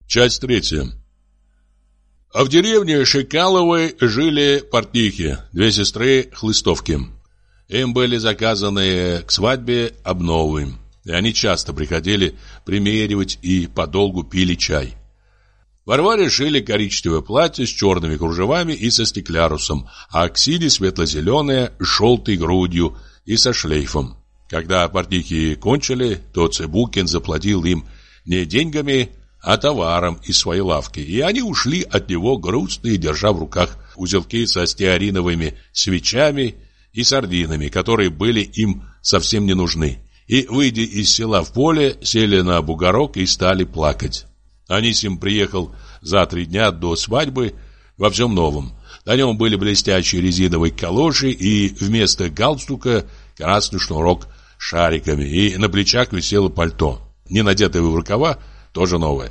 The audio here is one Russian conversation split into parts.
Часть третья. А в деревне Шикаловой жили портнихи, две сестры Хлыстовки. Им были заказаны к свадьбе обновы, и они часто приходили примеривать и подолгу пили чай. Варваре шили коричневое платье с черными кружевами и со стеклярусом, а Аксине светло-зеленое с желтой грудью и со шлейфом. Когда портнихи кончили, то Цыбукин заплатил им не деньгами, а товаром из своей лавки, и они ушли от него грустные, держа в руках узелки со стеариновыми свечами и сардинами, которые были им совсем не нужны, и, выйдя из села в поле, сели на бугорок и стали плакать. Анисим приехал за 3 дня до свадьбы во всем новом. На нем были блестящие резиновые калоши и вместо галстука красный шнурок с шариками, и на плечах висело пальто, не надетое в рукава, тоже новое.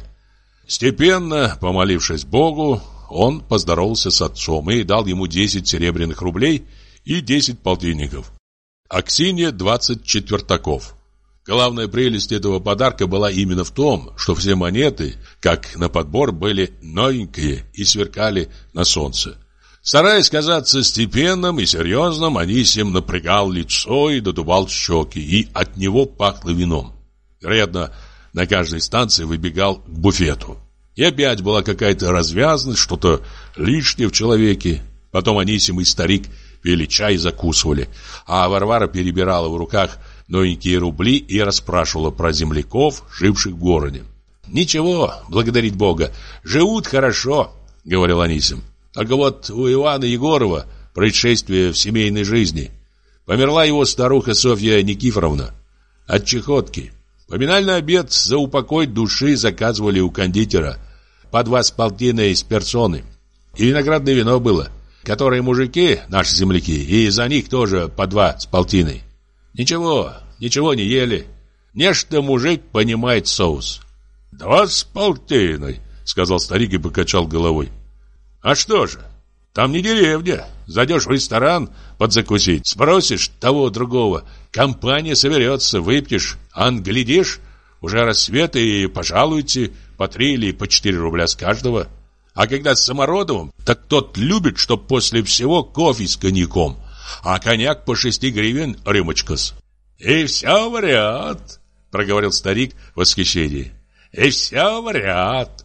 Степенно, помолившись Богу, он поздоровался с отцом и дал ему 10 серебряных рублей и 10 полтинников. Аксинье 20 четвертаков. Главная прелесть этого подарка была именно в том, что все монеты, как на подбор, были новенькие и сверкали на солнце. Стараясь казаться степенным и серьезным, Анисим напрягал лицо и надувал щеки, и от него пахло вином. Вероятно, на каждой станции выбегал к буфету. И опять была какая-то развязность, что-то лишнее в человеке. Потом Анисим и старик пили чай и закусывали, а Варвара перебирала в руках новенькие рубли и расспрашивала про земляков, живших в городе. «Ничего, благодарить Бога, живут хорошо», — говорил Анисим. «Только вот у Ивана Егорова происшествие в семейной жизни. Померла его старуха Софья Никифоровна от чехотки. Поминальный обед за упокой души заказывали у кондитера по 2 с полтиной из персоны. И виноградное вино было, которое мужики, наши земляки, и за них тоже по 2 с полтиной. Ничего не ели. Нечто мужик понимает соус». «2 с полтиной», — сказал старик и покачал головой. «А что же? Там не деревня. Зайдешь в ресторан подзакусить, спросишь того другого, компания соберется, выпьешь, а глядишь, уже рассвет, и пожалуйте по 3 или по 4 рубля с каждого. А когда с Самородовым, так тот любит, чтоб после всего кофе с коньяком, а коньяк по 6 гривен рюмочка-с». «И все вряд», — проговорил старик в восхищении. «И все вряд.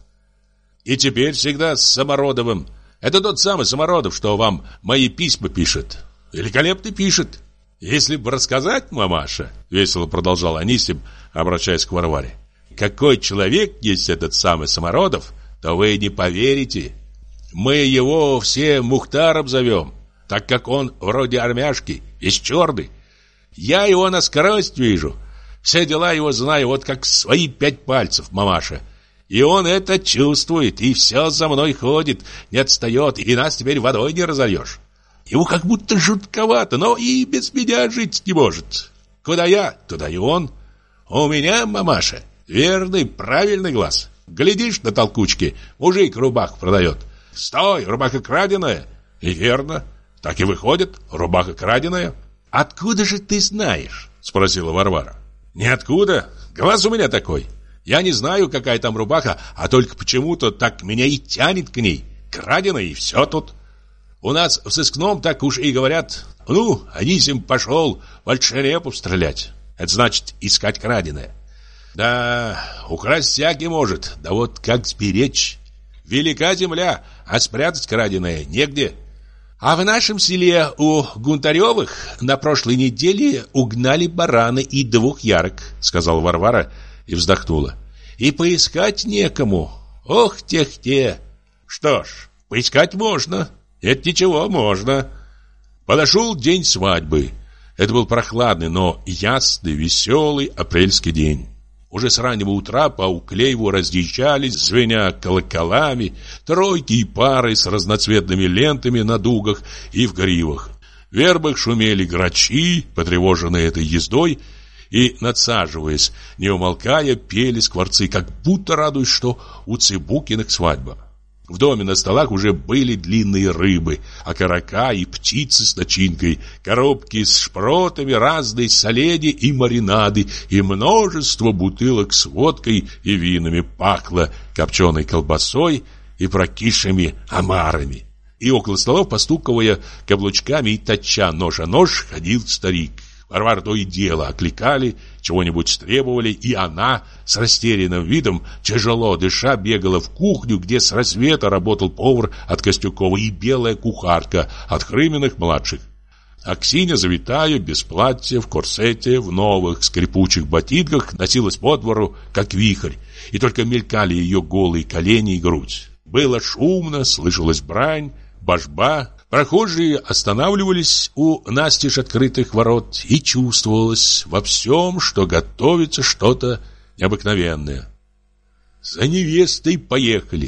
И теперь всегда с Самородовым. Это тот самый Самородов, что вам мои письма пишет. Великолепно пишет. Если бы рассказать, мамаша, — весело продолжал Анисим, обращаясь к Варваре, — какой человек есть этот самый Самородов, то вы не поверите. Мы его все Мухтаром зовем, так как он вроде армяшки, весь черный. Я его насквозь вижу. Все дела его знаю, вот как свои 5 пальцев, мамаша. И он это чувствует, и все за мной ходит, не отстает, и нас теперь водой не разольешь. Ему как будто жутковато, но и без меня жить не может. Куда я, туда и он. У меня, мамаша, верный, правильный глаз. Глядишь на толкучки, мужик рубаху продает. Стой, рубаха краденая. И верно, так и выходит, рубаха краденая. Откуда же ты знаешь? Спросила Варвара. Ниоткуда, глаз у меня такой. Я не знаю, какая там рубаха, а только почему-то так меня и тянет к ней. Краденая, и все тут. У нас в сыскном так уж и говорят: ну, Анисим пошел в альтшерепов стрелять. Это значит искать краденое. Да, украсть всякий может, да вот как сберечь? Велика земля, а спрятать краденое негде. А в нашем селе у Гунтаревых на прошлой неделе угнали барана и 2 ярок, сказала Варвара и вздохнула. И поискать некому. Ох, тех-те. Что ж, поискать можно. Это ничего, можно. Подошел день свадьбы. Это был прохладный, но ясный, веселый апрельский день. Уже с раннего утра по Уклееву разъезжались, звеня колоколами, тройки и пары с разноцветными лентами на дугах и в гривах. В вербах шумели грачи, потревоженные этой ездой, и, надсаживаясь, не умолкая, пели скворцы, как будто радуясь, что у Цыбукиных свадьба. В доме на столах уже были длинные рыбы, окорока и птицы с начинкой, коробки с шпротами, разные соленья и маринады, и множество бутылок с водкой и винами. Пахло копченой колбасой и прокисшими омарами. И около столов, постукивая каблучками и точа нож о нож, ходил старик. Варвару то и дело окликали, чего-нибудь требовали, и она с растерянным видом, тяжело дыша, бегала в кухню, где с рассвета работал повар от Костюкова и белая кухарка от Хрыминых-младших. Аксинья, завитая, без платья, в корсете, в новых скрипучих ботинках, носилась по двору, как вихрь, и только мелькали ее голые колени и грудь. Было шумно, слышалась брань, божба. Прохожие останавливались у настежь открытых ворот, и чувствовалось во всем, что готовится что-то необыкновенное. За невестой поехали.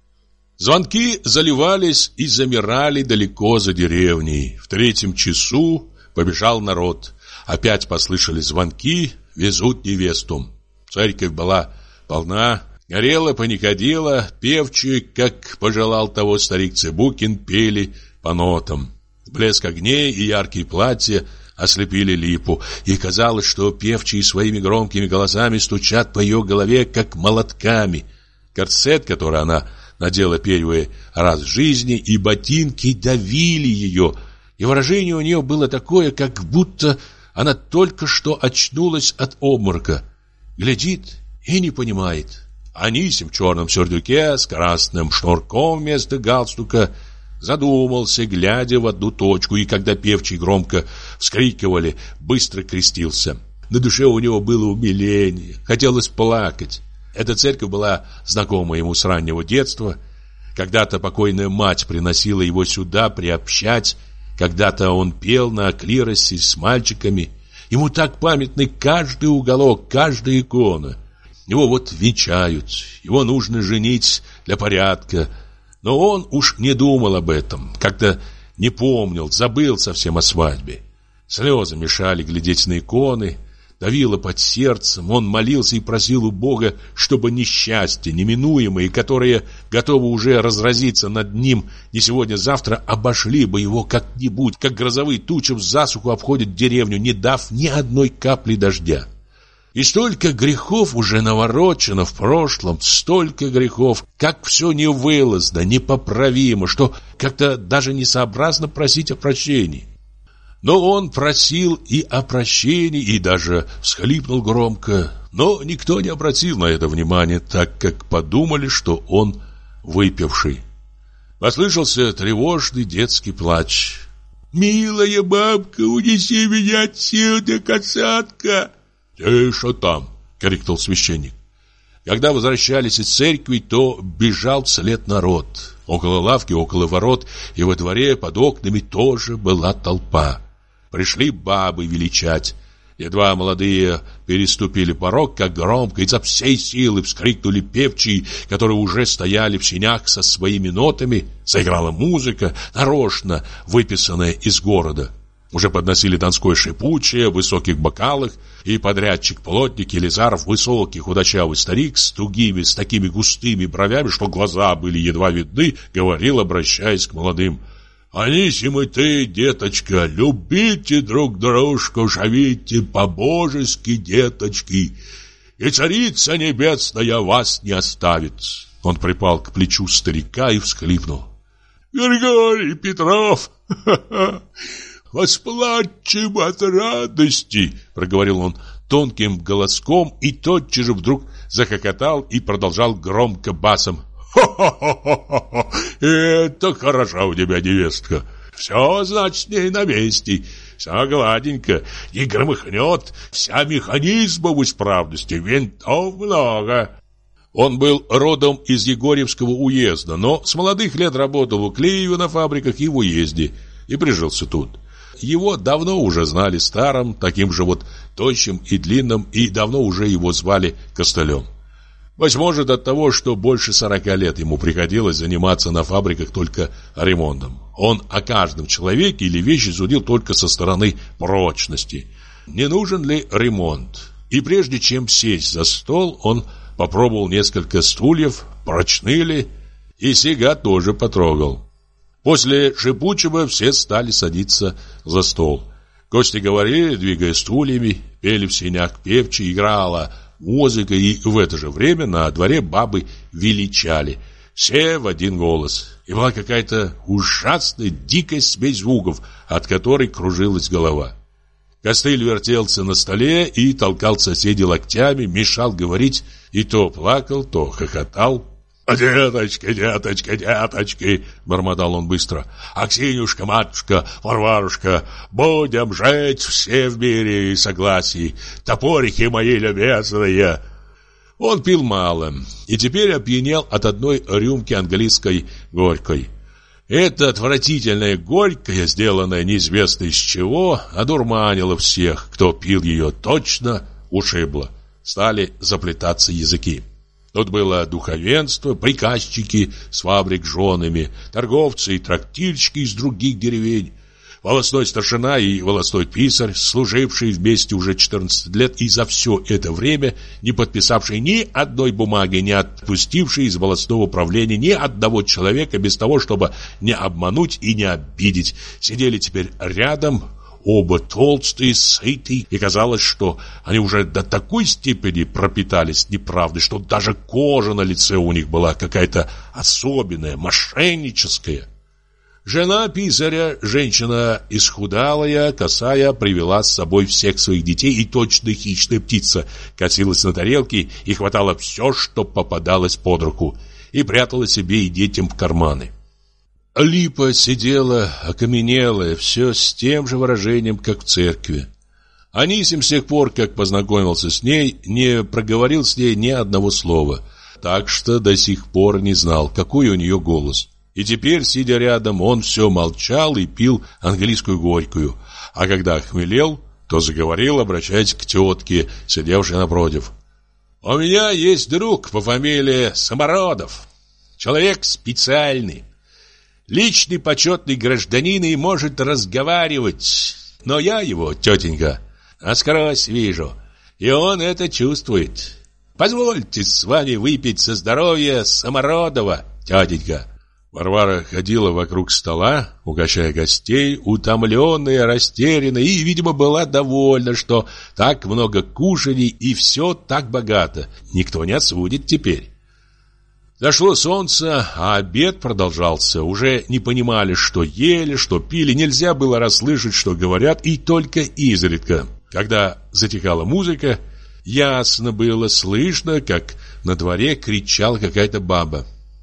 Звонки заливались и замирали далеко за деревней. В 3 часу побежал народ. Опять послышались звонки, везут невесту. Церковь была полна. Горела, паникодила, певчие, как пожелал того старик Цыбукин, пели по нотам. Блеск огней и яркие платья ослепили Липу, и казалось, что певчие своими громкими голосами стучат по ее голове, как молотками. Корсет, который она надела первый раз в жизни, и ботинки давили ее, и выражение у нее было такое, как будто она только что очнулась от обморока. Глядит и не понимает. Анисим в черном сюртуке с красным шнурком вместо галстука задумался, глядя в одну точку, и когда певчие громко вскрикивали, быстро крестился. На душе у него было умиление, хотелось плакать. Эта церковь была знакома ему с раннего детства. Когда-то покойная мать приносила его сюда приобщать, когда-то он пел на клиросе с мальчиками. Ему так памятны каждый уголок, каждая икона. Его вот венчают, его нужно женить для порядка. Но он уж не думал об этом, как-то не помнил, забыл совсем о свадьбе. Слезы мешали глядеть на иконы, давило под сердцем. Он молился и просил у Бога, чтобы несчастье, неминуемое, которое готово уже разразиться над ним не сегодня-завтра, обошли бы его как-нибудь, как грозовые тучи в засуху обходят деревню, не дав ни одной капли дождя. И столько грехов уже наворочено в прошлом, столько грехов, как все невылазно, непоправимо, что как-то даже несообразно просить о прощении. Но он просил и о прощении, и даже всхлипнул громко, но никто не обратил на это внимания, так как подумали, что он выпивший. Послышался тревожный детский плач. «Милая бабка, унеси меня отсюда, касатка!» «Тише там!» — крикнул священник. Когда возвращались из церкви, то бежал вслед народ. Около лавки, около ворот и во дворе под окнами тоже была толпа. Пришли бабы величать. Едва молодые переступили порог, как громко изо всей силы вскрикнули певчие, которые уже стояли в сенях со своими нотами. Заиграла музыка, нарочно выписанная из города. Уже подносили донское шипучее в высоких бокалах, и подрядчик-плотник Елизаров, высокий худощавый старик с тугими, с такими густыми бровями, что глаза были едва видны, говорил, обращаясь к молодым: «Анисим и ты, деточка, любите друг дружку, живите по-божески, деточки, и Царица Небесная вас не оставит». Он припал к плечу старика и всхлипнул. «Григорий Петров, восплачем от радости», — проговорил он тонким голоском и тотчас же вдруг захохотал и продолжал громко басом: «Хо-хо-хо-хо! Это хороша у тебя невестка! Все, значит, с ней на месте, все гладенько, не громыхнет, вся механизма в исправности, винтов много». Он был родом из Егорьевского уезда, но с молодых лет работал у Клеева на фабриках и в уезде, и прижился тут. Его давно уже знали старым, таким же вот тощим и длинным, и давно уже его звали Костылем. Быть может, от того, что больше 40 лет ему приходилось заниматься на фабриках только ремонтом. Он о каждом человеке или вещи судил только со стороны прочности. Не нужен ли ремонт? И прежде чем сесть за стол, он попробовал несколько стульев, прочны ли, и сига тоже потрогал. После шипучего все стали садиться за стол. Гости говорили, двигая стульями, пели в сенях певчи, играла музыка, и в это же время на дворе бабы величали. Все в один голос. И была какая-то ужасная, дикая смесь звуков, от которой кружилась голова. Костыль вертелся на столе и толкал соседей локтями, мешал говорить, и то плакал, то хохотал. «Деточки, деточки, деточки!» — бормотал он быстро. «Аксинюшка, матушка, Варварушка, будем жить все в мире и согласии, топорики мои любезные!» Он пил мало и теперь опьянел от одной рюмки английской горькой. Эта отвратительная горькая, сделанная неизвестно из чего, одурманила всех, кто пил ее, точно ушибла. Стали заплетаться языки. Тут было духовенство, приказчики с фабрик женами, торговцы и трактирщики из других деревень, волостной старшина и волостной писарь, служившие вместе уже 14 лет и за все это время не подписавшие ни одной бумаги, не отпустившие из волостного управления ни одного человека без того, чтобы не обмануть и не обидеть, сидели теперь рядом, оба толстые, сытые, и казалось, что они уже до такой степени пропитались неправдой, что даже кожа на лице у них была какая-то особенная, мошенническая. Жена писаря, женщина исхудалая, косая, привела с собой всех своих детей, и точно хищная птица косилась на тарелке и хватала все, что попадалось под руку, и прятала себе и детям в карманы. Липа сидела, окаменелая, все с тем же выражением, как в церкви. Анисим с тех пор, как познакомился с ней, не проговорил с ней ни одного слова, так что до сих пор не знал, какой у нее голос. И теперь, сидя рядом, он все молчал и пил английскую горькую, а когда охмелел, то заговорил, обращаясь к тетке, сидевшей напротив. «У меня есть друг по фамилии Самородов, человек специальный. Личный почетный гражданин и может разговаривать, но я его, тетенька, насквозь вижу, и он это чувствует. Позвольте с вами выпить со здоровья Самородова, тетенька». Варвара ходила вокруг стола, угощая гостей, утомленная, растерянная, и, видимо, была довольна, что так много кушаний и все так богато. Никто не осудит теперь. Зашло солнце, а обед продолжался. Уже не понимали, что ели, что пили. Нельзя было расслышать, что говорят, и только изредка. Когда затихала музыка, ясно было слышно, как на дворе кричала какая-то баба.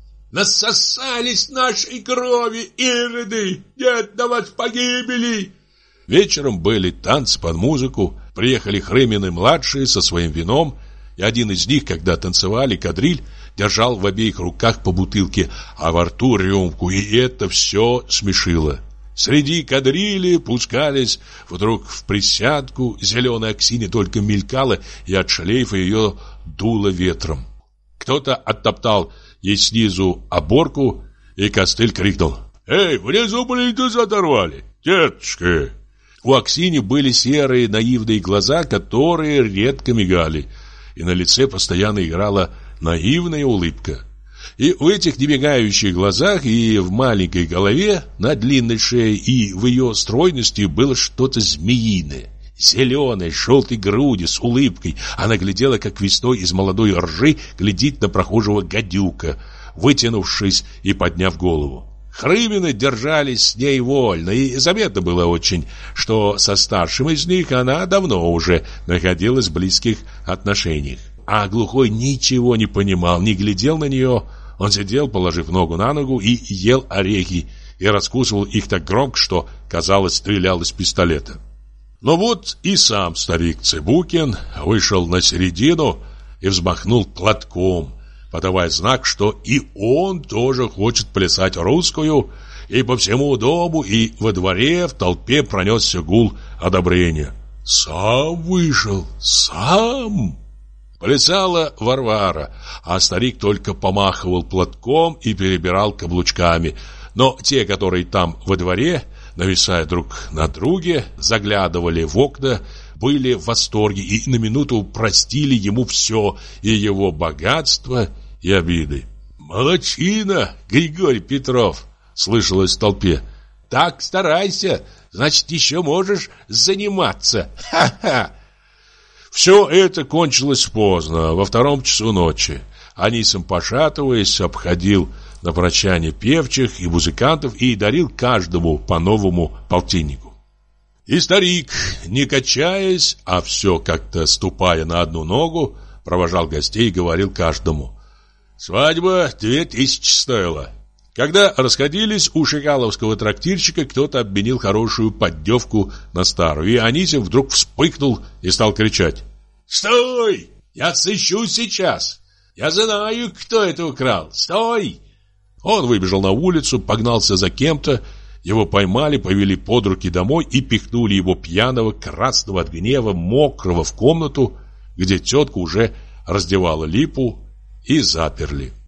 «Насосались нашей крови, ироды! Нет на вас погибели!» Вечером были танцы под музыку. Приехали Хрымины-младшие со своим вином, и один из них, когда танцевали кадриль, держал в обеих руках по бутылке, а во рту рюмку, и это все смешило. Среди кадрили пускались вдруг в присядку, зеленая Аксинья только мелькала, и от шлейфа ее дуло ветром. Кто-то оттоптал ей снизу оборку, и Костыль крикнул: «Эй, внизу плинтус оторвали, деточка!» У Аксиньи были серые наивные глаза, которые редко мигали, и на лице постоянно играла наивная улыбка. И в этих немигающих глазах, и в маленькой голове, на длинной шее, и в ее стройности было что-то змеиное. Зеленой, желтой груди, с улыбкой. Она глядела, как весной из молодой ржи глядит на прохожего гадюка, вытянувшись и подняв голову. Хрымины держались с ней вольно, и заметно было очень, что со старшим из них она давно уже находилась в близких отношениях. А глухой ничего не понимал, не глядел на нее. Он сидел, положив ногу на ногу, и ел орехи, и раскусывал их так громко, что, казалось, стрелял из пистолета. Но вот и сам старик Цыбукин вышел на середину и взмахнул платком, подавая знак, что и он тоже хочет плясать русскую, и по всему дому, и во дворе в толпе пронесся гул одобрения. «Сам вышел, сам!» Плясала Варвара, а старик только помахивал платком и перебирал каблучками. Но те, которые там во дворе, нависая друг на друге, заглядывали в окна, были в восторге и на минуту простили ему все, и его богатство, и обиды. «Молодчина, Григорий Петров!» — слышалось в толпе. «Так старайся, значит, еще можешь заниматься! Ха-ха!» Все это кончилось поздно, во 2 часу ночи. Анисим, пошатываясь, обходил на прощание певчих и музыкантов и дарил каждому по новому полтиннику. И старик, не качаясь, а все как-то ступая на одну ногу, провожал гостей и говорил каждому: «Свадьба 2000 стоила». Когда расходились, у шигаловского трактирщика кто-то обменил хорошую поддевку на старую, и Анисим вдруг вспыхнул и стал кричать: «Стой! Я сыщу сейчас! Я знаю, кто это украл! Стой!» Он выбежал на улицу, погнался за кем-то, его поймали, повели под руки домой и пихнули его пьяного, красного от гнева, мокрого в комнату, где тетка уже раздевала Липу, и заперли.